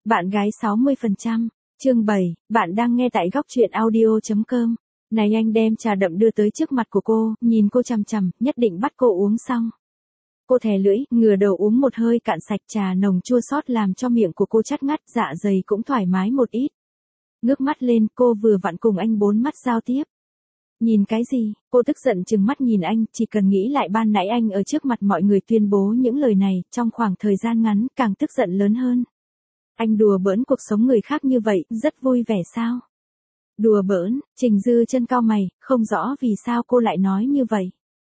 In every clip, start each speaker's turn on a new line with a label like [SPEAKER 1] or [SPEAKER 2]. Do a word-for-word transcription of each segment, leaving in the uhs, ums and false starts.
[SPEAKER 1] Bạn gái sáu mươi phần trăm, chương bảy, bạn đang nghe tại góc truyện audio chấm com. Này anh đem trà đậm đưa tới trước mặt của cô, nhìn cô chằm chằm, nhất định bắt cô uống xong. Cô thè lưỡi, ngửa đầu uống một hơi cạn sạch trà nồng chua xót làm cho miệng của cô chát ngắt, dạ dày cũng thoải mái một ít. Ngước mắt lên, cô vừa vặn cùng anh bốn mắt giao tiếp. Nhìn cái gì? Cô tức giận trừng mắt nhìn anh, chỉ cần nghĩ lại ban nãy anh ở trước mặt mọi người tuyên bố những lời này, trong khoảng thời gian ngắn, càng tức giận lớn hơn. Anh đùa bỡn cuộc sống người khác như vậy, rất vui vẻ sao? Đùa bỡn, Trình Dư chân cau mày, không rõ vì sao cô lại nói như vậy.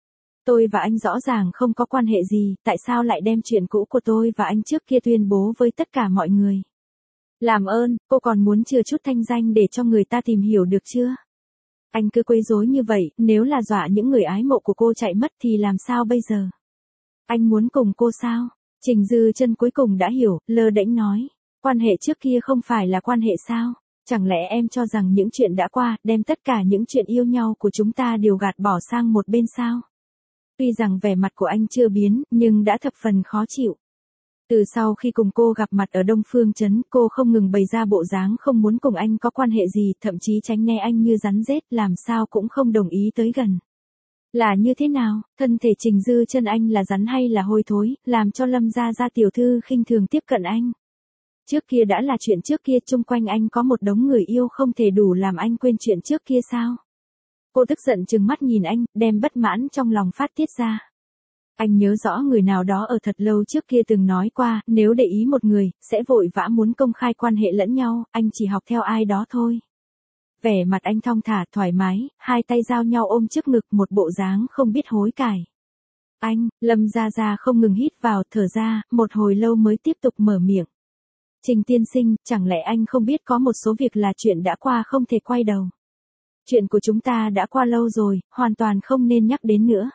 [SPEAKER 1] Tôi và anh rõ ràng không có quan hệ gì, tại sao lại đem chuyện cũ của tôi và anh trước kia tuyên bố với tất cả mọi người? Làm ơn, cô còn muốn chừa chút thanh danh để cho người ta tìm hiểu được chưa? Anh cứ quấy rối như vậy, nếu là dọa những người ái mộ của cô chạy mất thì làm sao bây giờ? Anh muốn cùng cô sao? Trình Dư chân cuối cùng đã hiểu, lơ đễnh nói. Quan hệ trước kia không phải là quan hệ sao? Chẳng lẽ em cho rằng những chuyện đã qua, đem tất cả những chuyện yêu nhau của chúng ta đều gạt bỏ sang một bên sao? Tuy rằng vẻ mặt của anh chưa biến, nhưng đã thập phần khó chịu. Từ sau khi cùng cô gặp mặt ở Đông Phương Trấn, cô không ngừng bày ra bộ dáng không muốn cùng anh có quan hệ gì, thậm chí tránh né anh như rắn rết, làm sao cũng không đồng ý tới gần. Là như thế nào, thân thể Trình Dư chân anh là rắn hay là hôi thối, làm cho Lâm gia gia tiểu thư khinh thường tiếp cận anh. Trước kia đã là chuyện trước kia, chung quanh anh có một đống người yêu không thể đủ làm anh quên chuyện trước kia sao? Cô tức giận trừng mắt nhìn anh, đem bất mãn trong lòng phát tiết ra. Anh nhớ rõ người nào đó ở thật lâu trước kia từng nói qua, nếu để ý một người, sẽ vội vã muốn công khai quan hệ lẫn nhau, anh chỉ học theo ai đó thôi. Vẻ mặt anh thong thả, thoải mái, hai tay giao nhau ôm trước ngực, một bộ dáng không biết hối cải. Anh, Lâm gia gia không ngừng hít vào, thở ra, một hồi lâu mới tiếp tục mở miệng. Trình tiên sinh, chẳng lẽ anh không biết có một số việc là chuyện đã qua không thể quay đầu. Chuyện của chúng ta đã qua lâu rồi, hoàn toàn không nên nhắc đến nữa.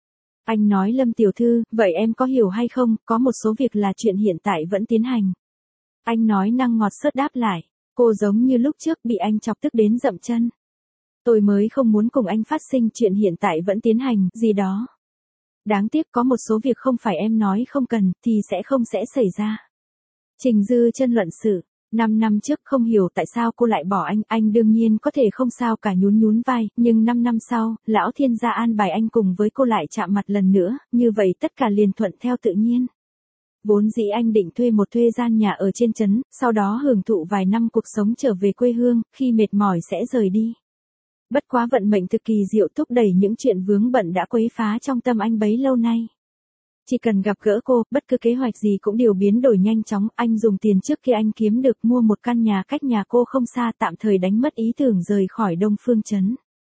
[SPEAKER 1] Anh nói Lâm tiểu thư, vậy em có hiểu hay không, có một số việc là chuyện hiện tại vẫn tiến hành. Anh nói năng ngọt sớt đáp lại, cô giống như lúc trước bị anh chọc tức đến dậm chân. Tôi mới không muốn cùng anh phát sinh chuyện hiện tại vẫn tiến hành, gì đó. Đáng tiếc có một số việc không phải em nói không cần, thì sẽ không sẽ xảy ra. Trình Dư chân luận sự, năm năm trước không hiểu tại sao cô lại bỏ anh, anh đương nhiên có thể không sao cả nhún nhún vai, nhưng năm năm sau, lão thiên gia an bài anh cùng với cô lại chạm mặt lần nữa, như vậy tất cả liền thuận theo tự nhiên. Vốn dĩ anh định thuê một thuê gian nhà ở trên trấn, sau đó hưởng thụ vài năm cuộc sống trở về quê hương, khi mệt mỏi sẽ rời đi. Bất quá vận mệnh thực kỳ diệu thúc đẩy những chuyện vướng bận đã quấy phá trong tâm anh bấy lâu nay. Chỉ cần gặp gỡ cô, bất cứ kế hoạch gì cũng đều biến đổi nhanh chóng, anh dùng tiền trước khi anh kiếm được mua một căn nhà cách nhà cô không xa, tạm thời đánh mất ý tưởng rời khỏi Đông Phương Trấn.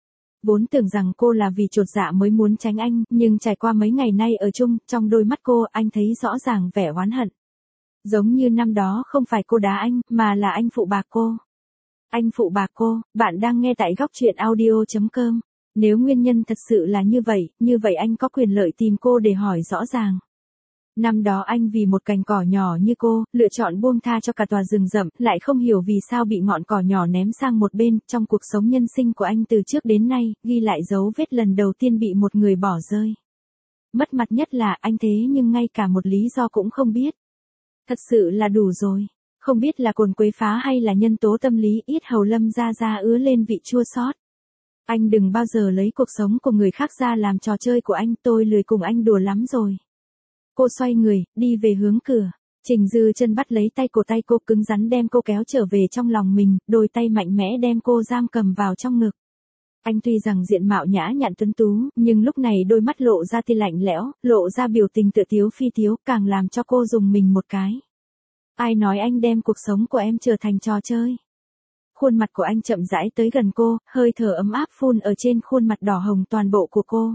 [SPEAKER 1] Vốn tưởng rằng cô là vì chột dạ mới muốn tránh anh, nhưng trải qua mấy ngày nay ở chung, trong đôi mắt cô, anh thấy rõ ràng vẻ oán hận. Giống như năm đó không phải cô đá anh, mà là anh phụ bạc cô. Anh phụ bạc cô, bạn đang nghe tại góc truyện audio chấm com. Nếu nguyên nhân thật sự là như vậy, như vậy anh có quyền lợi tìm cô để hỏi rõ ràng. Năm đó anh vì một cành cỏ nhỏ như cô, lựa chọn buông tha cho cả tòa rừng rậm, lại không hiểu vì sao bị ngọn cỏ nhỏ ném sang một bên, trong cuộc sống nhân sinh của anh từ trước đến nay, ghi lại dấu vết lần đầu tiên bị một người bỏ rơi. Mất mặt nhất là anh thế nhưng ngay cả một lý do cũng không biết. Thật sự là đủ rồi. Không biết là cồn quấy phá hay là nhân tố tâm lý, yết hầu Lâm gia gia ứa lên vị chua xót. Anh đừng bao giờ lấy cuộc sống của người khác ra làm trò chơi của anh, tôi lười cùng anh đùa lắm rồi. Cô xoay người, đi về hướng cửa. Trình Dư chân bắt lấy tay cổ tay cô, cứng rắn đem cô kéo trở về trong lòng mình, đôi tay mạnh mẽ đem cô giam cầm vào trong ngực. Anh tuy rằng diện mạo nhã nhặn tuấn tú, nhưng lúc này đôi mắt lộ ra tia lạnh lẽo, lộ ra biểu tình tựa tiếu phi tiếu, càng làm cho cô dùng mình một cái. Ai nói anh đem cuộc sống của em trở thành trò chơi? Khuôn mặt của anh chậm rãi tới gần cô, hơi thở ấm áp phun ở trên khuôn mặt đỏ hồng toàn bộ của cô.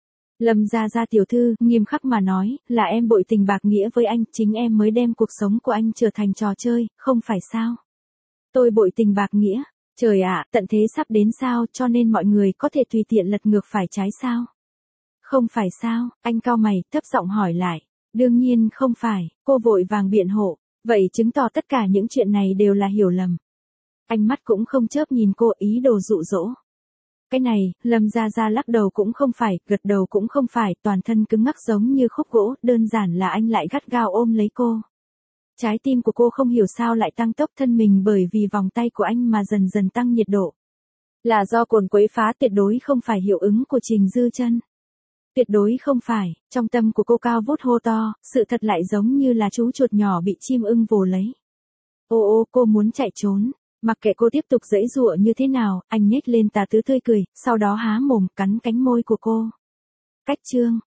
[SPEAKER 1] Lâm gia gia tiểu thư, nghiêm khắc mà nói, là em bội tình bạc nghĩa với anh, chính em mới đem cuộc sống của anh trở thành trò chơi, không phải sao? Tôi bội tình bạc nghĩa, trời ạ, tận thế sắp đến sao, cho nên mọi người có thể tùy tiện lật ngược phải trái sao? Không phải sao, anh cau mày, thấp giọng hỏi lại. Đương nhiên không phải, cô vội vàng biện hộ, vậy chứng tỏ tất cả những chuyện này đều là hiểu lầm. Anh mắt cũng không chớp nhìn cô, ý đồ dụ dỗ. Cái này, Lâm gia gia lắc đầu cũng không phải, gật đầu cũng không phải, toàn thân cứng ngắc giống như khúc gỗ, đơn giản là anh lại gắt gao ôm lấy cô. Trái tim của cô không hiểu sao lại tăng tốc thân mình bởi vì vòng tay của anh mà dần dần tăng nhiệt độ. Là do cồn quấy phá, tuyệt đối không phải hiệu ứng của Trình Dư Chân. Tuyệt đối không phải, trong tâm của cô cao vút hô to, sự thật lại giống như là chú chuột nhỏ bị chim ưng vồ lấy. Ô ô, cô muốn chạy trốn, mặc kệ cô tiếp tục giãy giụa như thế nào, anh nhếch lên tà tứ tươi cười, sau đó há mồm cắn cánh môi của cô. Cách chương